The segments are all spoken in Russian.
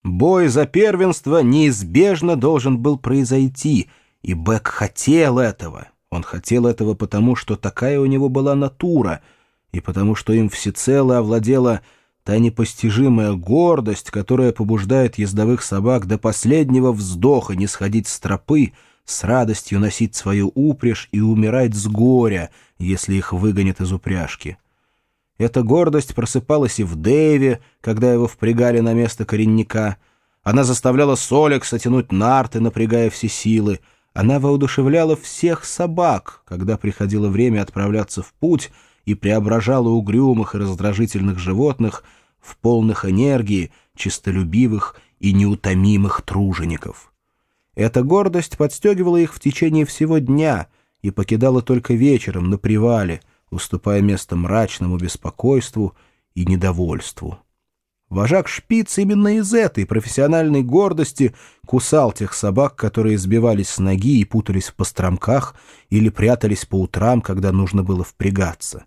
Бой за первенство неизбежно должен был произойти, и Бек хотел этого. Он хотел этого потому, что такая у него была натура, и потому, что им всецело овладела та непостижимая гордость, которая побуждает ездовых собак до последнего вздоха не сходить с тропы, с радостью носить свою упряжь и умирать с горя, если их выгонят из упряжки. Эта гордость просыпалась и в Дэйве, когда его впрягали на место коренника. Она заставляла Солекса тянуть нарты, напрягая все силы. Она воодушевляла всех собак, когда приходило время отправляться в путь, и преображала угрюмых и раздражительных животных в полных энергии, честолюбивых и неутомимых тружеников. Эта гордость подстегивала их в течение всего дня и покидала только вечером на привале, уступая место мрачному беспокойству и недовольству. Вожак Шпиц именно из этой профессиональной гордости кусал тех собак, которые сбивались с ноги и путались в постромках или прятались по утрам, когда нужно было впрягаться.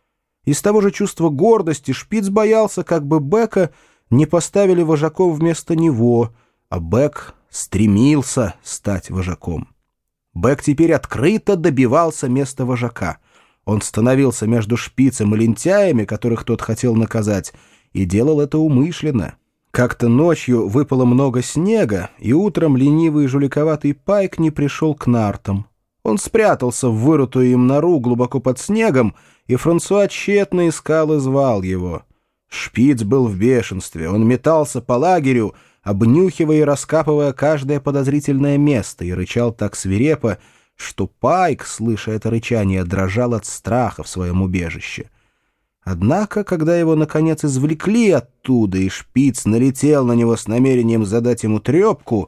Из того же чувства гордости Шпиц боялся, как бы Бека не поставили вожаком вместо него, а Бек стремился стать вожаком. Бек теперь открыто добивался места вожака. Он становился между Шпицем и лентяями, которых тот хотел наказать, и делал это умышленно. Как-то ночью выпало много снега, и утром ленивый и жуликоватый Пайк не пришел к нартам. Он спрятался в вырытую им нору глубоко под снегом, и Франсуа тщетно искал и звал его. Шпиц был в бешенстве. Он метался по лагерю, обнюхивая и раскапывая каждое подозрительное место, и рычал так свирепо, что Пайк, слыша это рычание, дрожал от страха в своем убежище. Однако, когда его, наконец, извлекли оттуда, и Шпиц налетел на него с намерением задать ему трепку,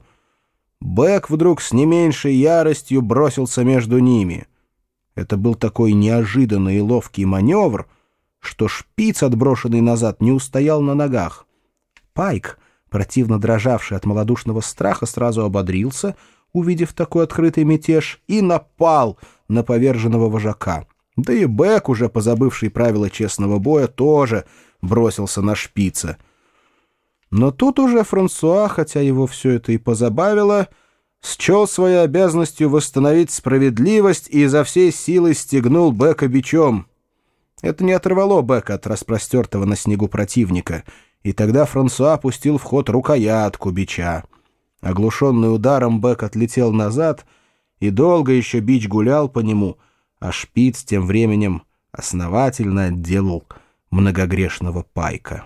Бек вдруг с не меньшей яростью бросился между ними. Это был такой неожиданный и ловкий маневр, что Шпиц, отброшенный назад, не устоял на ногах. Пайк, противно дрожавший от малодушного страха, сразу ободрился, увидев такой открытый мятеж, и напал на поверженного вожака. Да и Бек, уже позабывший правила честного боя, тоже бросился на Шпица. Но тут уже Франсуа, хотя его все это и позабавило, счел своей обязанностью восстановить справедливость и изо всей силы стегнул Бека бичом. Это не оторвало Бека от распростертого на снегу противника, и тогда Франсуа пустил в ход рукоятку бича. Оглушенный ударом, Бек отлетел назад, и долго еще бич гулял по нему, а Шпиц тем временем основательно отделал многогрешного Пайка.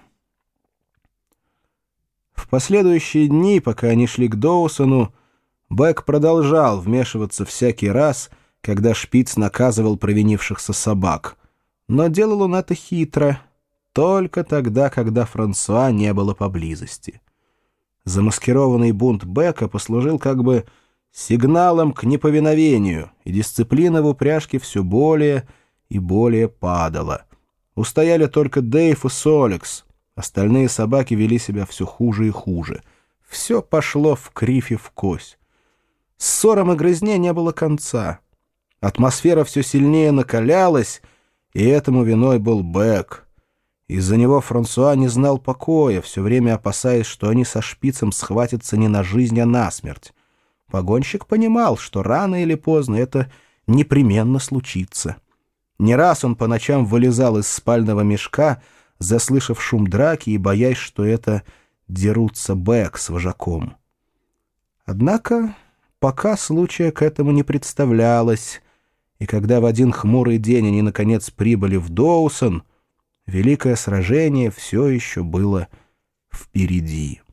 В последующие дни, пока они шли к Доусону, Бек продолжал вмешиваться всякий раз, когда Шпиц наказывал провинившихся собак. Но делал он это хитро, только тогда, когда Франсуа не было поблизости. Замаскированный бунт Бека послужил как бы сигналом к неповиновению, и дисциплина в упряжке все более и более падала. Устояли только Дэйв и Солекс, остальные собаки вели себя все хуже и хуже. Все пошло в кривь и в кось. Ссорам и грызне не было конца. Атмосфера все сильнее накалялась, и этому виной был Бек. Из-за него Франсуа не знал покоя, все время опасаясь, что они со Шпицем схватятся не на жизнь, а на смерть. Погонщик понимал, что рано или поздно это непременно случится. Не раз он по ночам вылезал из спального мешка, заслышав шум драки и боясь, что это дерутся Бек с вожаком. Однако пока случая к этому не представлялось, и когда в один хмурый день они наконец прибыли в Доусон, великое сражение все еще было впереди.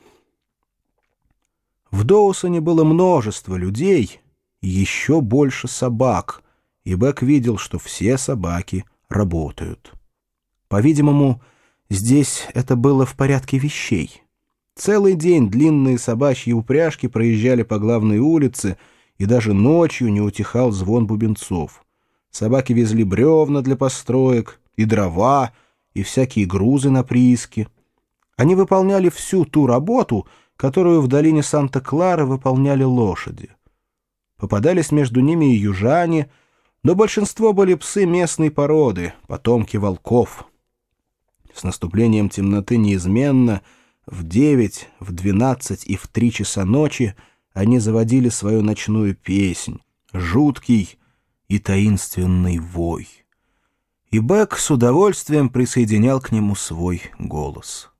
В Доусоне было множество людей и еще больше собак, и Бек видел, что все собаки работают. По-видимому, здесь это было в порядке вещей. Целый день длинные собачьи упряжки проезжали по главной улице, и даже ночью не утихал звон бубенцов. Собаки везли бревна для построек, и дрова, и всякие грузы на прииски. Они выполняли всю ту работу, которую в долине Санта-Клара выполняли лошади. Попадались между ними и южане, но большинство были псы местной породы, потомки волков. С наступлением темноты неизменно В 9, в 12 и в 3 часа ночи они заводили свою ночную песнь, жуткий и таинственный вой. И Бек с удовольствием присоединял к нему свой голос.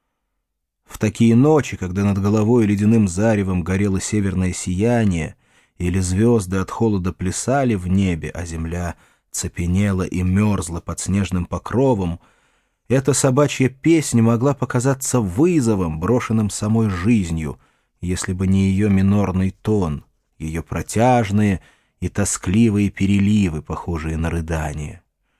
В такие ночи, когда над головой ледяным заревом горело северное сияние, или звезды от холода плясали в небе, а земля цепенела и мерзла под снежным покровом, эта собачья песня могла показаться вызовом, брошенным самой жизнью, если бы не ее минорный тон, ее протяжные и тоскливые переливы, похожие на рыдание.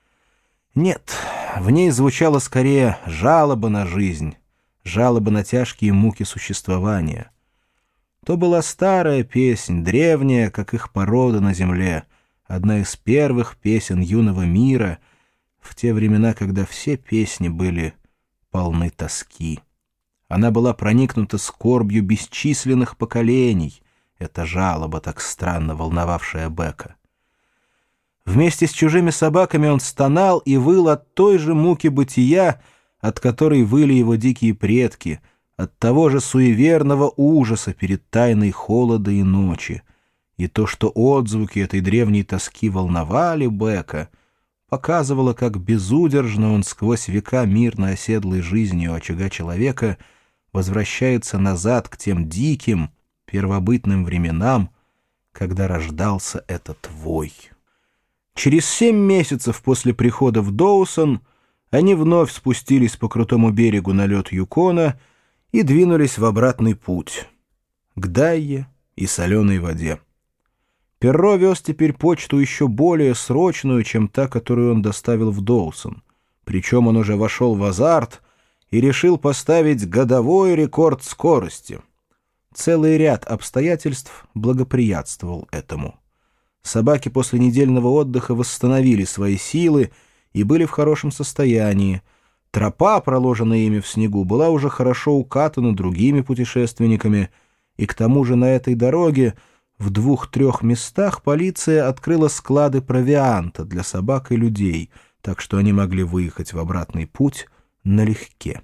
Нет, в ней звучала скорее жалоба на жизнь, жалоба на тяжкие муки существования. То была старая песнь, древняя, как их порода на земле, одна из первых песен юного мира, в те времена, когда все песни были полны тоски. Она была проникнута скорбью бесчисленных поколений, эта жалоба, так странно волновавшая Бека. Вместе с чужими собаками он стонал и выл от той же муки бытия, от которой выли его дикие предки, от того же суеверного ужаса перед тайной холода и ночи. И то, что отзвуки этой древней тоски волновали Бека, показывало, как безудержно он сквозь века мирно оседлой жизнью очага человека возвращается назад к тем диким, первобытным временам, когда рождался этот вой. Через 7 месяцев после прихода в Доусон они вновь спустились по крутому берегу на лед Юкона и двинулись в обратный путь к Дайе и соленой воде. Перро вез теперь почту еще более срочную, чем та, которую он доставил в Доусон. Причем он уже вошел в азарт и решил поставить годовой рекорд скорости. Целый ряд обстоятельств благоприятствовал этому. Собаки после недельного отдыха восстановили свои силы и были в хорошем состоянии. Тропа, проложенная ими в снегу, была уже хорошо укатана другими путешественниками, и к тому же на этой дороге в 2-3 местах полиция открыла склады провианта для собак и людей, так что они могли выехать в обратный путь налегке.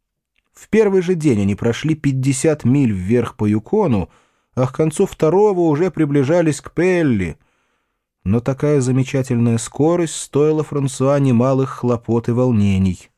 В первый же день они прошли 50 миль вверх по Юкону, а к концу второго уже приближались к Пелли. Но такая замечательная скорость стоила Франсуа немалых хлопот и волнений.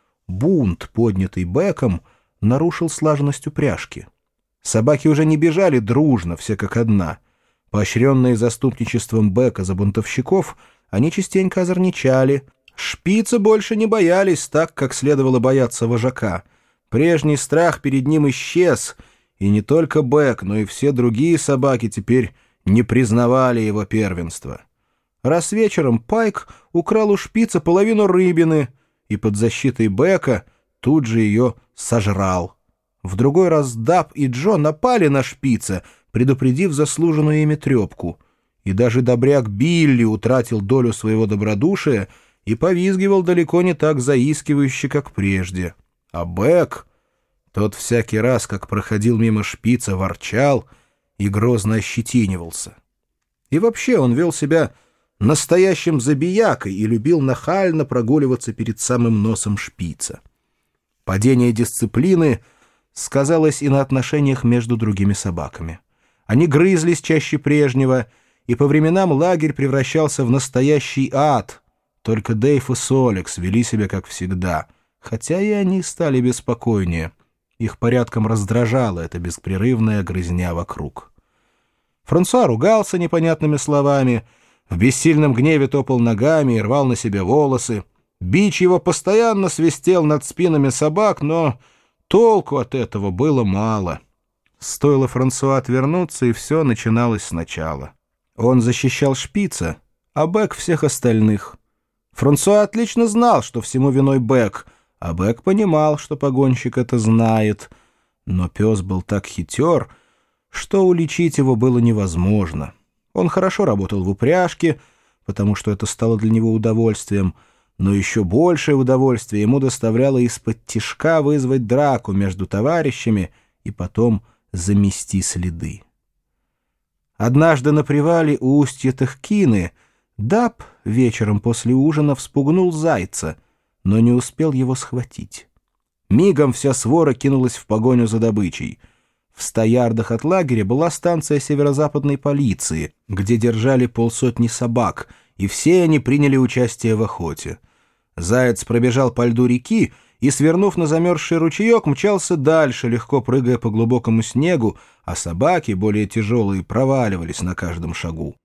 Бунт, поднятый Беком, нарушил слаженность упряжки. Собаки уже не бежали дружно, все как одна. Поощренные заступничеством Бека за бунтовщиков, они частенько озорничали. Шпицы больше не боялись так, как следовало бояться вожака. Прежний страх перед ним исчез, и не только Бек, но и все другие собаки теперь не признавали его первенства. Раз вечером Пайк украл у Шпица половину рыбины и под защитой Бека тут же ее сожрал. В другой раз Даб и Джо напали на Шпица, предупредив заслуженную ими трепку. И даже добряк Билли утратил долю своего добродушия и повизгивал далеко не так заискивающе, как прежде. А Бек, тот всякий раз, как проходил мимо Шпица, ворчал и грозно ощетинивался. И вообще он вел себя настоящим забиякой и любил нахально прогуливаться перед самым носом Шпица. Падение дисциплины сказалось и на отношениях между другими собаками. Они грызлись чаще прежнего, и по временам лагерь превращался в настоящий ад. Только Дэйв и Солекс вели себя как всегда, хотя и они стали беспокойнее. Их порядком раздражала эта беспрерывная грызня вокруг. Франсуа ругался непонятными словами, в бессильном гневе топал ногами и рвал на себе волосы. Бич его постоянно свистел над спинами собак, но толку от этого было мало. Стоило Франсуа отвернуться, и все начиналось сначала. Он защищал Шпица, а Бек всех остальных. Франсуа отлично знал, что всему виной Бек, а Бек понимал, что погонщик это знает. Но пес был так хитер, что уличить его было невозможно. Он хорошо работал в упряжке, потому что это стало для него удовольствием, но еще большее удовольствие ему доставляло из-под тишка вызвать драку между товарищами и потом замести следы. Однажды на привале у устья Тахкины Даб вечером после ужина вспугнул зайца, но не успел его схватить. Мигом вся свора кинулась в погоню за добычей. В 100 ярдах от лагеря была станция северо-западной полиции, где держали 50 собак, и все они приняли участие в охоте. Заяц пробежал по льду реки и, свернув на замерзший ручеек, мчался дальше, легко прыгая по глубокому снегу, а собаки, более тяжелые, проваливались на каждом шагу.